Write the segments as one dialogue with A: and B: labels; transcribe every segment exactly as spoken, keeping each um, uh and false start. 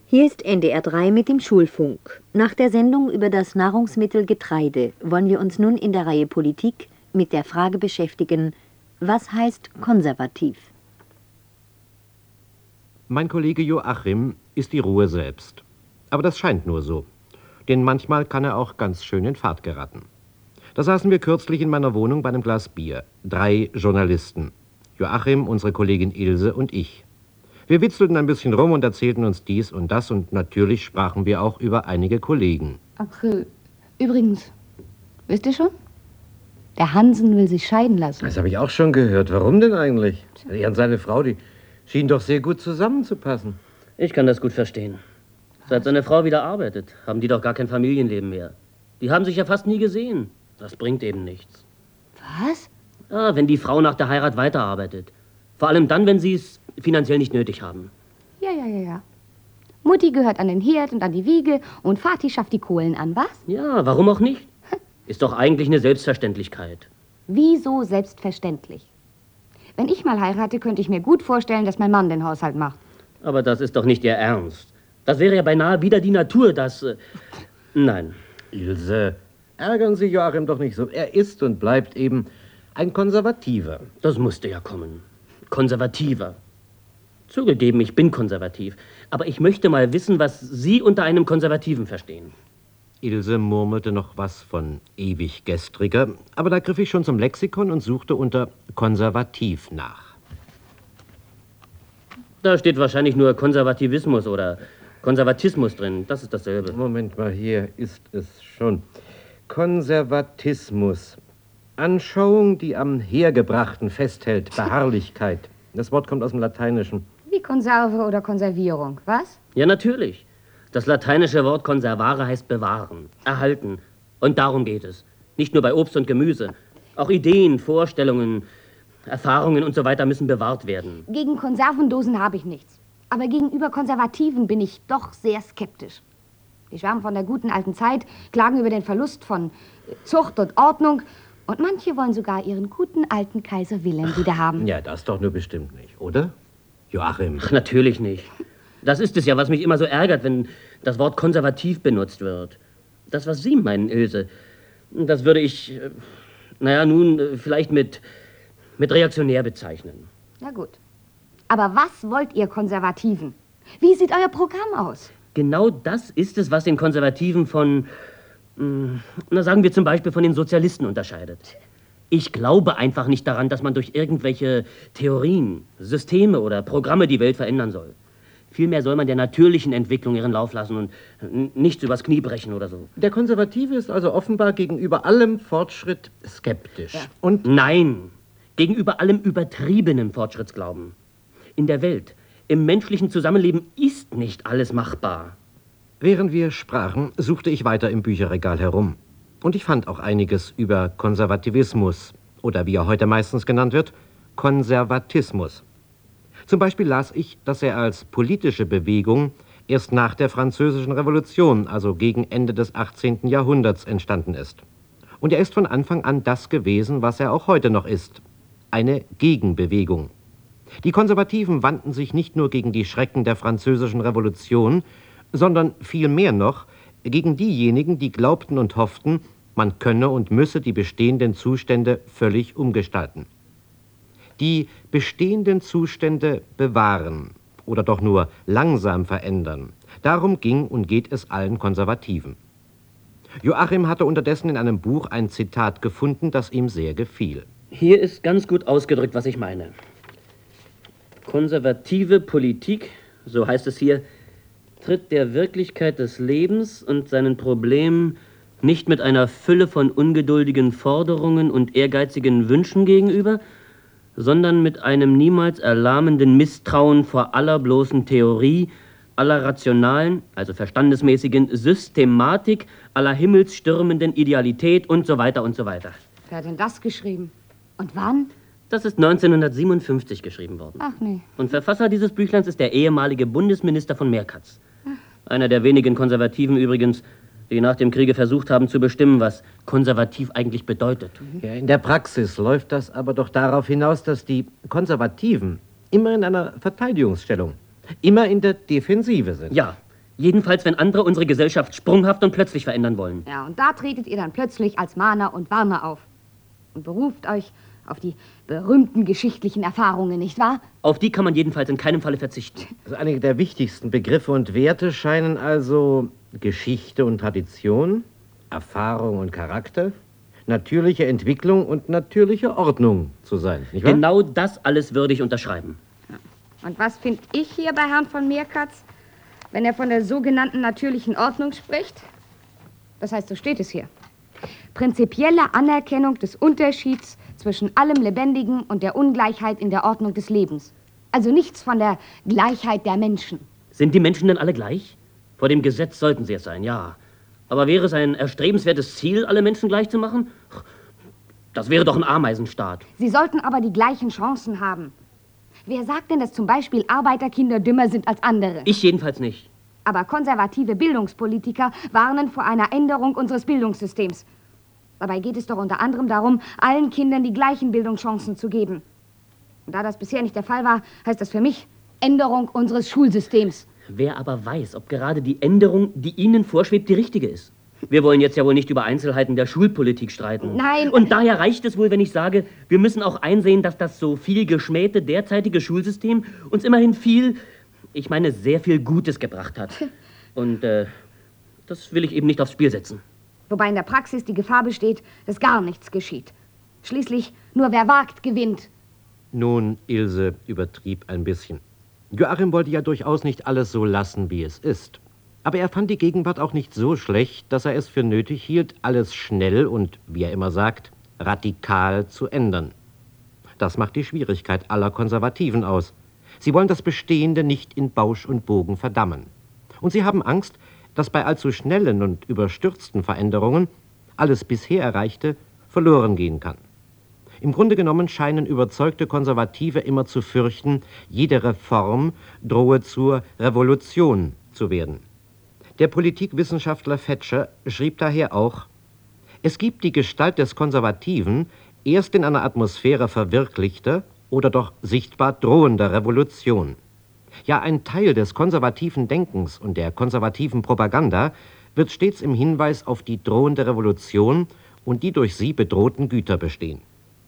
A: Hier ist N D R drei mit dem Schulfunk. Nach der Sendung über das Nahrungsmittel Getreide wollen wir uns nun in der Reihe Politik mit der Frage beschäftigen, was heißt konservativ?
B: Mein Kollege Joachim ist die Ruhe selbst. Aber das scheint nur so. Denn manchmal kann er auch ganz schön in Fahrt geraten. Da saßen wir kürzlich in meiner Wohnung bei einem Glas Bier. Drei Journalisten. Joachim, unsere Kollegin Ilse und ich. Wir witzelten ein bisschen rum und erzählten uns dies und das und natürlich sprachen wir auch über einige Kollegen.
C: Ach, äh, übrigens, wisst ihr schon? Der Hansen will sich scheiden lassen.
D: Das habe ich auch schon gehört. Warum denn eigentlich? Er und seine Frau, die schienen doch sehr gut zusammenzupassen.
E: Ich kann das gut verstehen. Seit seine Frau wieder arbeitet, haben die doch gar kein Familienleben mehr. Die haben sich ja fast nie gesehen. Das bringt eben nichts.
C: Was?
E: Ah, wenn die Frau nach der Heirat weiterarbeitet. Vor allem dann, wenn sie es finanziell nicht nötig haben.
C: Ja, ja, ja, ja. Mutti gehört an den Herd und an die Wiege und Vati schafft die Kohlen an, was?
E: Ja, warum auch nicht? Ist doch eigentlich eine Selbstverständlichkeit.
C: Wieso selbstverständlich? Wenn ich mal heirate, könnte ich mir gut vorstellen, dass mein Mann den Haushalt macht.
E: Aber das ist doch nicht Ihr Ernst. Das wäre ja beinahe wieder die Natur, dass... Äh, nein.
D: Ilse, ärgern Sie Joachim doch nicht so. Er ist und bleibt eben ein Konservativer.
E: Das musste ja kommen. Konservativer. Zugegeben, ich bin konservativ. Aber ich möchte mal wissen, was Sie unter einem Konservativen verstehen.
B: Ilse murmelte noch was von ewig gestriger, aber da griff ich schon zum Lexikon und suchte unter konservativ nach.
E: Da steht wahrscheinlich nur Konservativismus oder Konservatismus drin. Das ist dasselbe.
D: Moment mal, hier ist es schon. Konservatismus. Anschauung, die am Hergebrachten festhält. Beharrlichkeit. Das Wort kommt aus dem Lateinischen.
C: Wie Konserve oder Konservierung, was?
E: Ja, natürlich. Das lateinische Wort conservare heißt bewahren, erhalten. Und darum geht es. Nicht nur bei Obst und Gemüse. Auch Ideen, Vorstellungen, Erfahrungen und so weiter müssen bewahrt werden.
C: Gegen Konservendosen habe ich nichts. Aber gegenüber Konservativen bin ich doch sehr skeptisch. Die schwärmen von der guten alten Zeit, klagen über den Verlust von Zucht und Ordnung. Und manche wollen sogar ihren guten alten Kaiser Wilhelm wieder haben.
D: Ja, das doch nur bestimmt nicht, oder? Joachim.
E: Ach, natürlich nicht. Das ist es ja, was mich immer so ärgert, wenn das Wort konservativ benutzt wird. Das, was Sie meinen, Ilse, das würde ich, äh, naja, nun äh, vielleicht mit, mit reaktionär bezeichnen.
C: Na gut. Aber was wollt ihr Konservativen? Wie sieht euer Programm aus?
E: Genau das ist es, was den Konservativen von, mh, na sagen wir zum Beispiel von den Sozialisten unterscheidet. Ich glaube einfach nicht daran, dass man durch irgendwelche Theorien, Systeme oder Programme die Welt verändern soll. Vielmehr soll man der natürlichen Entwicklung ihren Lauf lassen und nichts übers Knie brechen oder so.
D: Der Konservative ist also offenbar gegenüber allem Fortschritt skeptisch.
E: Ja. Und nein, gegenüber allem übertriebenen Fortschrittsglauben. In der Welt, im menschlichen Zusammenleben ist nicht alles machbar.
B: Während wir sprachen, suchte ich weiter im Bücherregal herum. Und ich fand auch einiges über Konservativismus oder wie er heute meistens genannt wird, Konservatismus. Zum Beispiel las ich, dass er als politische Bewegung erst nach der Französischen Revolution, also gegen Ende des achtzehnten Jahrhunderts, entstanden ist. Und er ist von Anfang an das gewesen, was er auch heute noch ist, eine Gegenbewegung. Die Konservativen wandten sich nicht nur gegen die Schrecken der Französischen Revolution, sondern viel mehr noch gegen diejenigen, die glaubten und hofften, man könne und müsse die bestehenden Zustände völlig umgestalten. Die bestehenden Zustände bewahren oder doch nur langsam verändern. Darum ging und geht es allen Konservativen. Joachim hatte unterdessen in einem Buch ein Zitat gefunden, das ihm sehr gefiel.
E: Hier ist ganz gut ausgedrückt, was ich meine. Konservative Politik, so heißt es hier, tritt der Wirklichkeit des Lebens und seinen Problemen nicht mit einer Fülle von ungeduldigen Forderungen und ehrgeizigen Wünschen gegenüber, sondern mit einem niemals erlahmenden Misstrauen vor aller bloßen Theorie, aller rationalen, also verstandesmäßigen Systematik, aller himmelsstürmenden Idealität und so weiter und so weiter.
C: Wer hat denn das geschrieben? Und wann?
E: Das ist neunzehnhundertsiebenundfünfzig geschrieben worden.
C: Ach nee.
E: Und Verfasser dieses Büchleins ist der ehemalige Bundesminister von Merkatz. Einer der wenigen Konservativen übrigens, die nach dem Kriege versucht haben zu bestimmen, was konservativ eigentlich bedeutet.
D: Ja, in der Praxis läuft das aber doch darauf hinaus, dass die Konservativen immer in einer Verteidigungsstellung, immer in der Defensive sind.
E: Ja, Jedenfalls, wenn andere unsere Gesellschaft sprunghaft und plötzlich verändern wollen.
C: Ja, und da tretet ihr dann plötzlich als Mahner und Warner auf. Und beruft euch auf die berühmten geschichtlichen Erfahrungen, nicht wahr?
E: Auf die kann man jedenfalls in keinem Falle verzichten.
D: Also einige der wichtigsten Begriffe und Werte scheinen also Geschichte und Tradition, Erfahrung und Charakter, natürliche Entwicklung und natürliche Ordnung zu sein, nicht wahr?
E: Genau das alles würde ich unterschreiben.
C: Und was finde ich hier bei Herrn von Meerkatz, wenn er von der sogenannten natürlichen Ordnung spricht? Das heißt, so steht es hier. Prinzipielle Anerkennung des Unterschieds zwischen allem Lebendigen und der Ungleichheit in der Ordnung des Lebens. Also nichts von der Gleichheit der Menschen.
E: Sind die Menschen denn alle gleich? Vor dem Gesetz sollten sie es sein, ja. Aber wäre es ein erstrebenswertes Ziel, alle Menschen gleich zu machen? Das wäre doch ein Ameisenstaat.
C: Sie sollten aber die gleichen Chancen haben. Wer sagt denn, dass zum Beispiel Arbeiterkinder dümmer sind als andere?
E: Ich jedenfalls nicht.
C: Aber konservative Bildungspolitiker warnen vor einer Änderung unseres Bildungssystems. Dabei geht es doch unter anderem darum, allen Kindern die gleichen Bildungschancen zu geben. Und da das bisher nicht der Fall war, heißt das für mich Änderung unseres Schulsystems.
E: Wer aber weiß, ob gerade die Änderung, die Ihnen vorschwebt, die richtige ist. Wir wollen jetzt ja wohl nicht über Einzelheiten der Schulpolitik streiten.
C: Nein.
E: Und daher reicht es wohl, wenn ich sage, wir müssen auch einsehen, dass das so viel geschmähte derzeitige Schulsystem uns immerhin viel, ich meine sehr viel Gutes gebracht hat. Und äh, das will ich eben nicht aufs Spiel setzen.
C: Wobei in der Praxis die Gefahr besteht, dass gar nichts geschieht. Schließlich, nur wer wagt, gewinnt.
B: Nun, Ilse übertrieb ein bisschen. Joachim wollte ja durchaus nicht alles so lassen, wie es ist. Aber er fand die Gegenwart auch nicht so schlecht, dass er es für nötig hielt, alles schnell und, wie er immer sagt, radikal zu ändern. Das macht die Schwierigkeit aller Konservativen aus. Sie wollen das Bestehende nicht in Bausch und Bogen verdammen. Und sie haben Angst, dass bei allzu schnellen und überstürzten Veränderungen alles bisher Erreichte verloren gehen kann. Im Grunde genommen scheinen überzeugte Konservative immer zu fürchten, jede Reform drohe zur Revolution zu werden. Der Politikwissenschaftler Fetscher schrieb daher auch: Es gibt die Gestalt des Konservativen erst in einer Atmosphäre verwirklichter oder doch sichtbar drohender Revolution. Ja, ein Teil des konservativen Denkens und der konservativen Propaganda wird stets im Hinweis auf die drohende Revolution und die durch sie bedrohten Güter bestehen.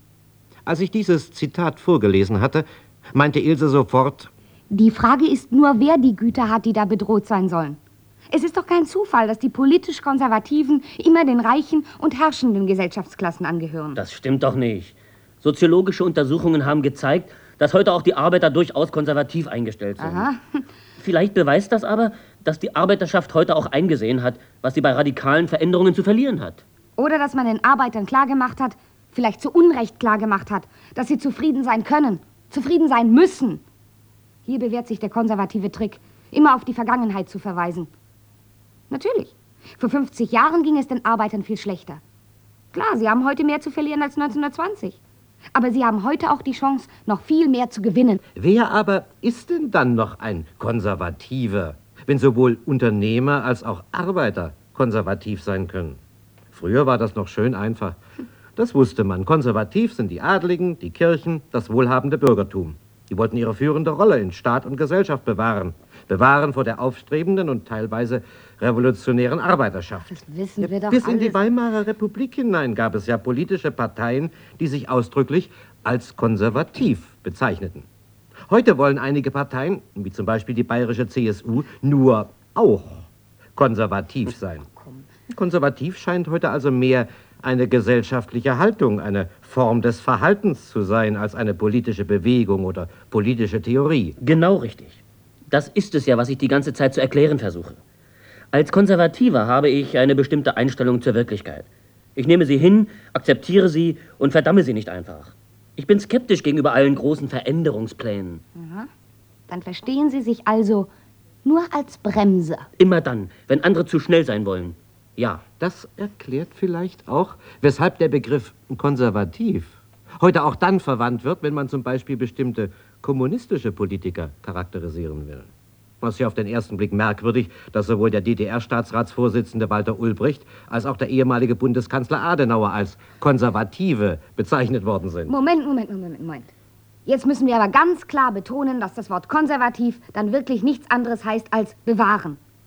B: Als ich dieses Zitat vorgelesen hatte, meinte Ilse sofort:
C: Die Frage ist nur, wer die Güter hat, die da bedroht sein sollen. Es ist doch kein Zufall, dass die politisch Konservativen immer den reichen und herrschenden Gesellschaftsklassen angehören.
E: Das stimmt doch nicht. Soziologische Untersuchungen haben gezeigt, dass heute auch die Arbeiter durchaus konservativ eingestellt sind.
C: Aha.
E: Vielleicht beweist das aber, dass die Arbeiterschaft heute auch eingesehen hat, was sie bei radikalen Veränderungen zu verlieren hat.
C: Oder dass man den Arbeitern klargemacht hat, vielleicht zu Unrecht klargemacht hat, dass sie zufrieden sein können, zufrieden sein müssen. Hier bewährt sich der konservative Trick, immer auf die Vergangenheit zu verweisen. Natürlich. Vor fünfzig Jahren ging es den Arbeitern viel schlechter. Klar, sie haben heute mehr zu verlieren als neunzehnhundertzwanzig. Aber sie haben heute auch die Chance, noch viel mehr zu gewinnen.
B: Wer aber ist denn dann noch ein Konservativer, wenn sowohl Unternehmer als auch Arbeiter konservativ sein können? Früher war das noch schön einfach. Das wusste man. Konservativ sind die Adligen, die Kirchen, das wohlhabende Bürgertum. Die wollten ihre führende Rolle in Staat und Gesellschaft bewahren. Bewahren vor der aufstrebenden und teilweise revolutionären Arbeiterschaft.
C: Das wissen wir doch
B: Bis in
C: alles.
B: die Weimarer Republik hinein gab es ja politische Parteien, die sich ausdrücklich als konservativ bezeichneten. Heute wollen einige Parteien, wie zum Beispiel die bayerische C S U, nur auch konservativ sein. Konservativ scheint heute also mehr eine gesellschaftliche Haltung, eine Form des Verhaltens zu sein, als eine politische Bewegung oder politische Theorie.
E: Genau richtig. Das ist es ja, was ich die ganze Zeit zu erklären versuche. Als Konservativer habe ich eine bestimmte Einstellung zur Wirklichkeit. Ich nehme sie hin, akzeptiere sie und verdamme sie nicht einfach. Ich bin skeptisch gegenüber allen großen Veränderungsplänen.
C: Aha. Dann verstehen Sie sich also nur als Bremser.
E: Immer dann, wenn andere zu schnell sein wollen. Ja.
B: Das erklärt vielleicht auch, weshalb der Begriff konservativ heute auch dann verwandt wird, wenn man zum Beispiel bestimmte kommunistische Politiker charakterisieren will. Es ist ja auf den ersten Blick merkwürdig, dass sowohl der D D R-Staatsratsvorsitzende Walter Ulbricht als auch der ehemalige Bundeskanzler Adenauer als Konservative bezeichnet worden sind.
C: Moment, Moment, Moment, Moment. Jetzt müssen wir aber ganz klar betonen, dass das Wort konservativ dann wirklich nichts anderes heißt als bewahren.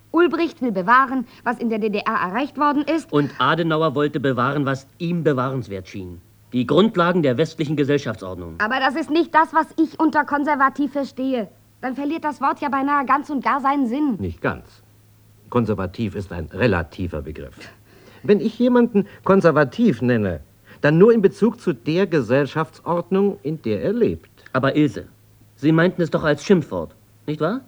C: Ulbricht will bewahren, was in der D D R erreicht worden ist.
E: Und Adenauer wollte bewahren, was ihm bewahrenswert schien. Die Grundlagen der westlichen Gesellschaftsordnung.
C: Aber das ist nicht das, was ich unter konservativ verstehe. Dann verliert das Wort ja beinahe ganz und gar seinen Sinn.
B: Nicht ganz. Konservativ ist ein relativer Begriff. Wenn ich jemanden konservativ nenne, dann nur in Bezug zu der Gesellschaftsordnung, in der er lebt.
E: Aber Ilse, Sie meinten es doch als Schimpfwort, nicht wahr?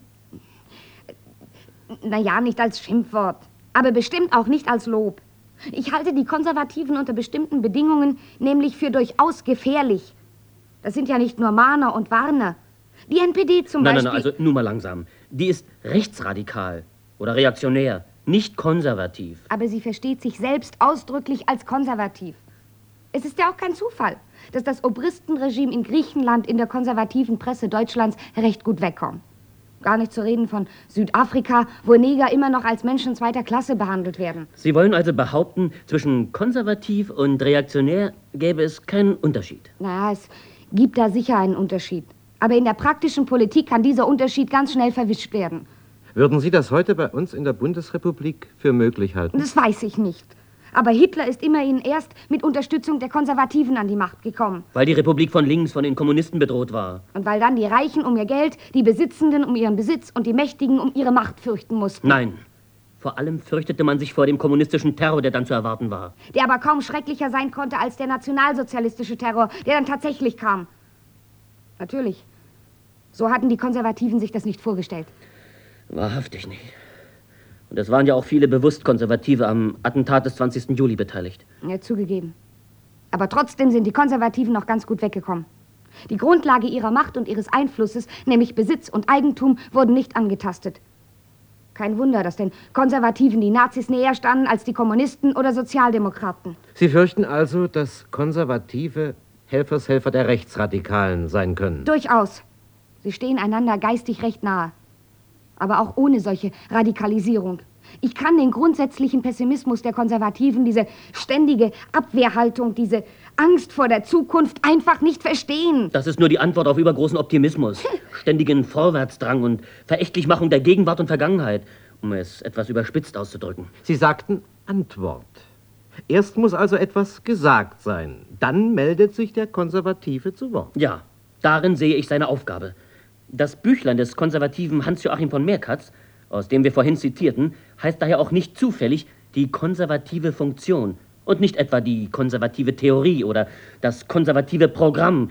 C: Naja, nicht als Schimpfwort, aber bestimmt auch nicht als Lob. Ich halte die Konservativen unter bestimmten Bedingungen nämlich für durchaus gefährlich. Das sind ja nicht nur Mahner und Warner. Die N P D zum
E: nein,
C: Beispiel...
E: Nein, nein, also nur mal langsam. Die ist rechtsradikal oder reaktionär, nicht konservativ.
C: Aber sie versteht sich selbst ausdrücklich als konservativ. Es ist ja auch kein Zufall, dass das Obristenregime in Griechenland in der konservativen Presse Deutschlands recht gut wegkommt. Gar nicht zu reden von Südafrika, wo Neger immer noch als Menschen zweiter Klasse behandelt werden.
E: Sie wollen also behaupten, zwischen konservativ und reaktionär gäbe es keinen Unterschied?
C: Na, es gibt da sicher einen Unterschied. Aber in der praktischen Politik kann dieser Unterschied ganz schnell verwischt werden.
B: Würden Sie das heute bei uns in der Bundesrepublik für möglich halten?
C: Das weiß ich nicht. Aber Hitler ist immerhin erst mit Unterstützung der Konservativen an die Macht gekommen.
E: Weil die Republik von links von den Kommunisten bedroht war.
C: Und weil dann die Reichen um ihr Geld, die Besitzenden um ihren Besitz und die Mächtigen um ihre Macht fürchten mussten.
E: Nein. Vor allem fürchtete man sich vor dem kommunistischen Terror, der dann zu erwarten war.
C: Der aber kaum schrecklicher sein konnte als der nationalsozialistische Terror, der dann tatsächlich kam. Natürlich. So hatten die Konservativen sich das nicht vorgestellt.
E: Wahrhaftig nicht. Und es waren ja auch viele bewusst Konservative am Attentat des zwanzigsten Juli beteiligt.
C: Ja, zugegeben. Aber trotzdem sind die Konservativen noch ganz gut weggekommen. Die Grundlage ihrer Macht und ihres Einflusses, nämlich Besitz und Eigentum, wurden nicht angetastet. Kein Wunder, dass den Konservativen die Nazis näher standen als die Kommunisten oder Sozialdemokraten.
B: Sie fürchten also, dass Konservative Helfershelfer der Rechtsradikalen sein können?
C: Durchaus. Sie stehen einander geistig recht nahe. Aber auch ohne solche Radikalisierung. Ich kann den grundsätzlichen Pessimismus der Konservativen, diese ständige Abwehrhaltung, diese Angst vor der Zukunft einfach nicht verstehen.
E: Das ist nur die Antwort auf übergroßen Optimismus, ständigen Vorwärtsdrang und Verächtlichmachung der Gegenwart und Vergangenheit, um es etwas überspitzt auszudrücken.
B: Sie sagten Antwort. Erst muss also etwas gesagt sein. Dann meldet sich der Konservative zu Wort.
E: Ja, darin sehe ich seine Aufgabe. Das Büchlein des konservativen Hans-Joachim von Meerkatz, aus dem wir vorhin zitierten, heißt daher auch nicht zufällig die konservative Funktion und nicht etwa die konservative Theorie oder das konservative Programm.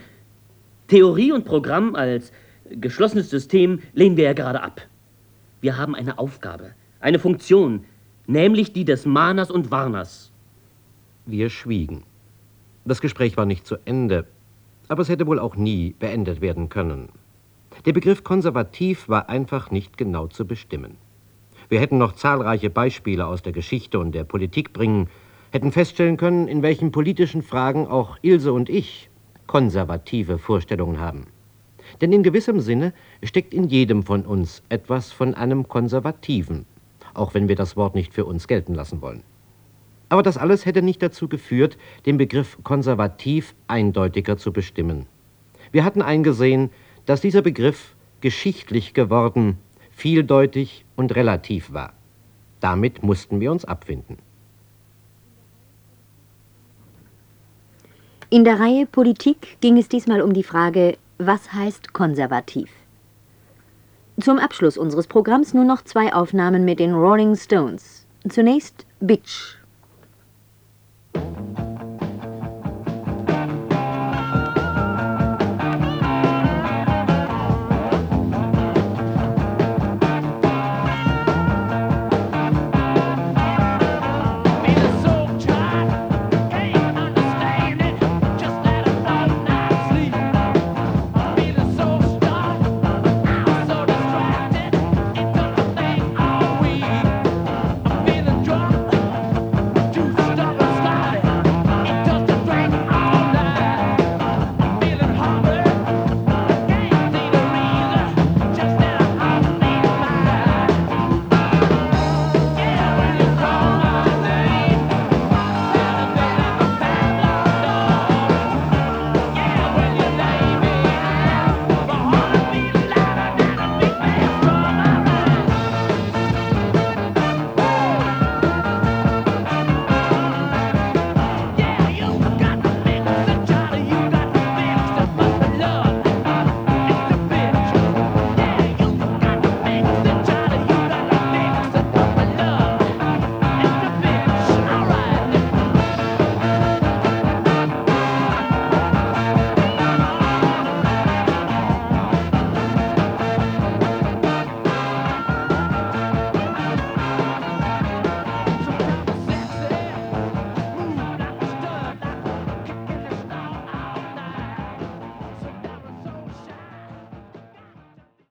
E: Theorie und Programm als geschlossenes System lehnen wir ja gerade ab. Wir haben eine Aufgabe, eine Funktion, nämlich die des Mahners und Warners.
B: Wir schwiegen. Das Gespräch war nicht zu Ende, aber es hätte wohl auch nie beendet werden können. Der Begriff konservativ war einfach nicht genau zu bestimmen. Wir hätten noch zahlreiche Beispiele aus der Geschichte und der Politik bringen, hätten feststellen können, in welchen politischen Fragen auch Ilse und ich konservative Vorstellungen haben. Denn in gewissem Sinne steckt in jedem von uns etwas von einem Konservativen, auch wenn wir das Wort nicht für uns gelten lassen wollen. Aber das alles hätte nicht dazu geführt, den Begriff konservativ eindeutiger zu bestimmen. Wir hatten eingesehen, dass dieser Begriff geschichtlich geworden, vieldeutig und relativ war. Damit mussten wir uns abfinden.
A: In der Reihe Politik ging es diesmal um die Frage, was heißt konservativ? Zum Abschluss unseres Programms nur noch zwei Aufnahmen mit den Rolling Stones. Zunächst Bitch.